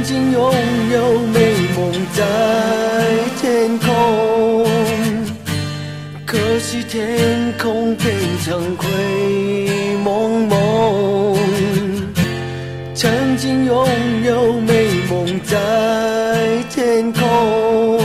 经拥有美梦在天空，可惜天空变成灰蒙蒙。曾经拥有美梦在天空。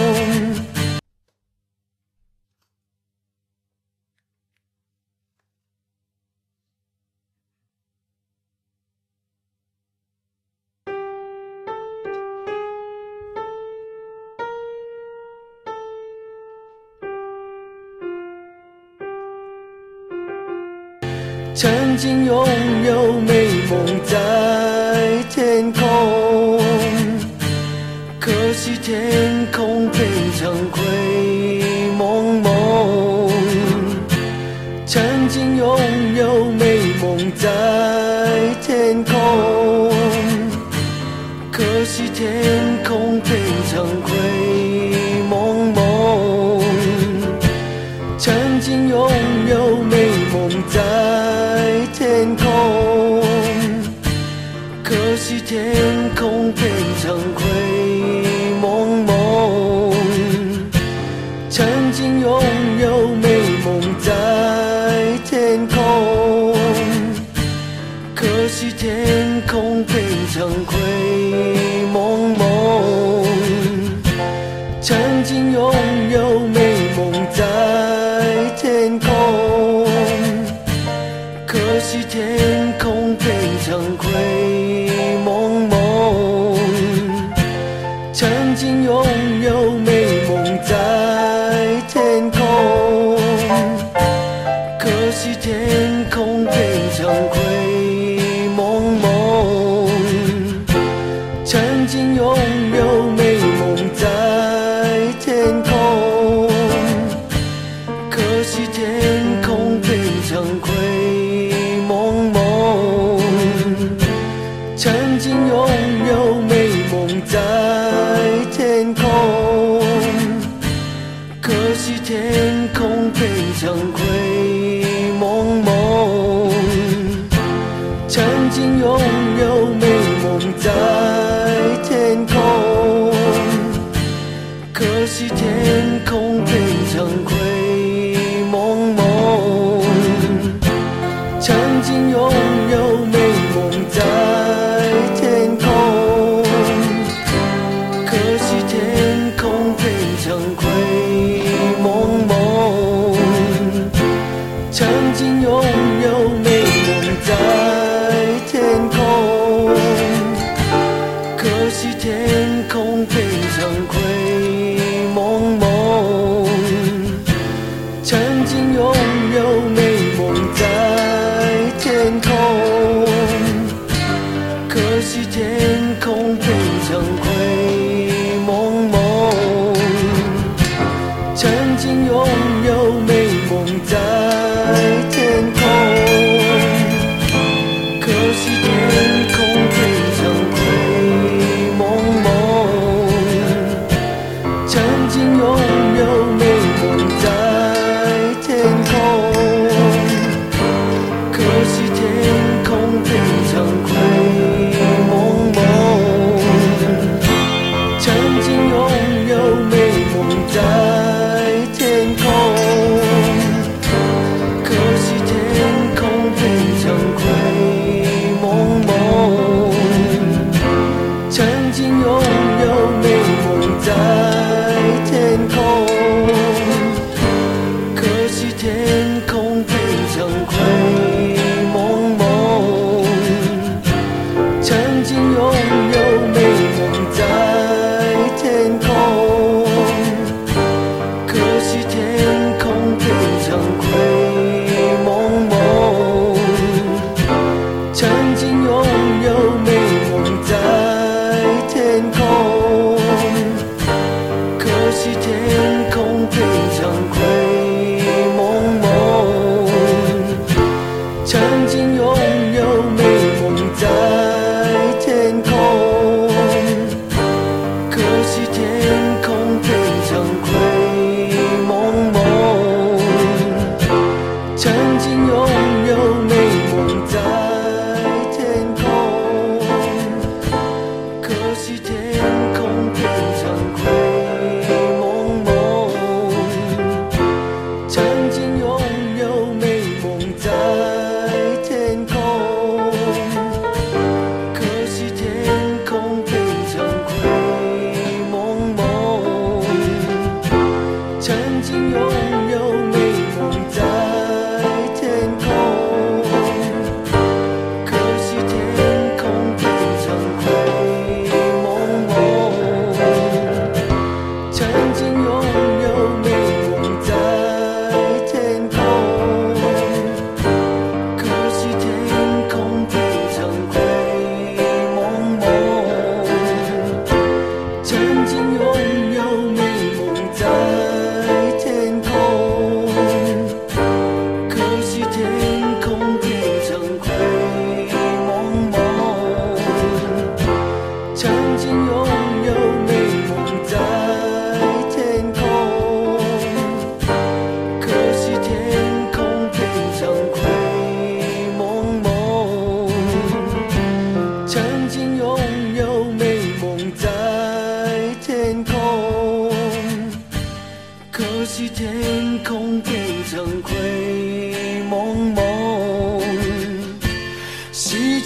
曾经拥有美梦在天空，可惜天空变成灰蒙蒙。曾经拥有美梦在天空，可惜天空变成灰蒙蒙。曾经拥有美梦在天空，可惜天空变成灰蒙蒙。曾经拥有美梦在天空，可惜天空变成灰蒙蒙。曾经拥有美梦在天空，可惜天空变成灰蒙蒙。曾经拥有美梦在天空，可惜天空变成灰蒙蒙。曾经拥有美梦在天空，可惜天空变成灰蒙蒙。曾经拥有美梦在天空，可惜天空变成灰蒙蒙。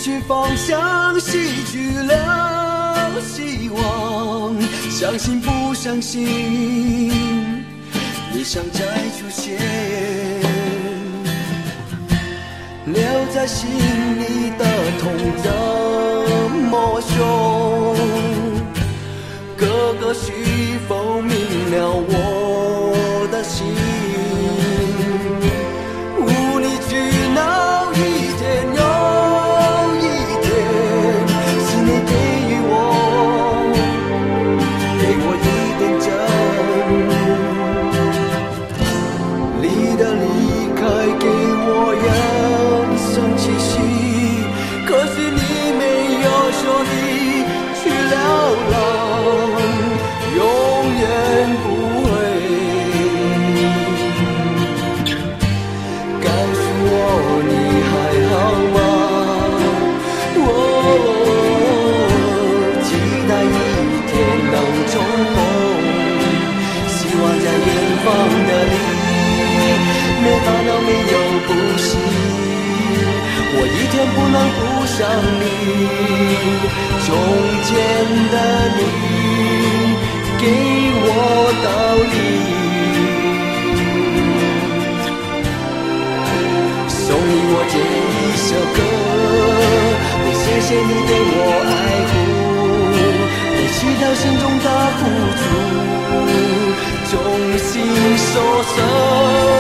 去方向，失去了希望。相信不相信，你想再出现，留在心里的痛这么凶。哥哥是否明了我的心？无理取闹一天又一天，是你给予我，给我一点真。你的离开给我人生气息，可是你没有说你去流浪，永远不会告诉我你还好吗？期待一天能重逢，希望在远方的你没烦恼没有不幸，我一天不能不想你。从前的你给我道理，送你我这一首歌，我谢谢你对我爱护，我知道心中的苦楚，衷心所舍。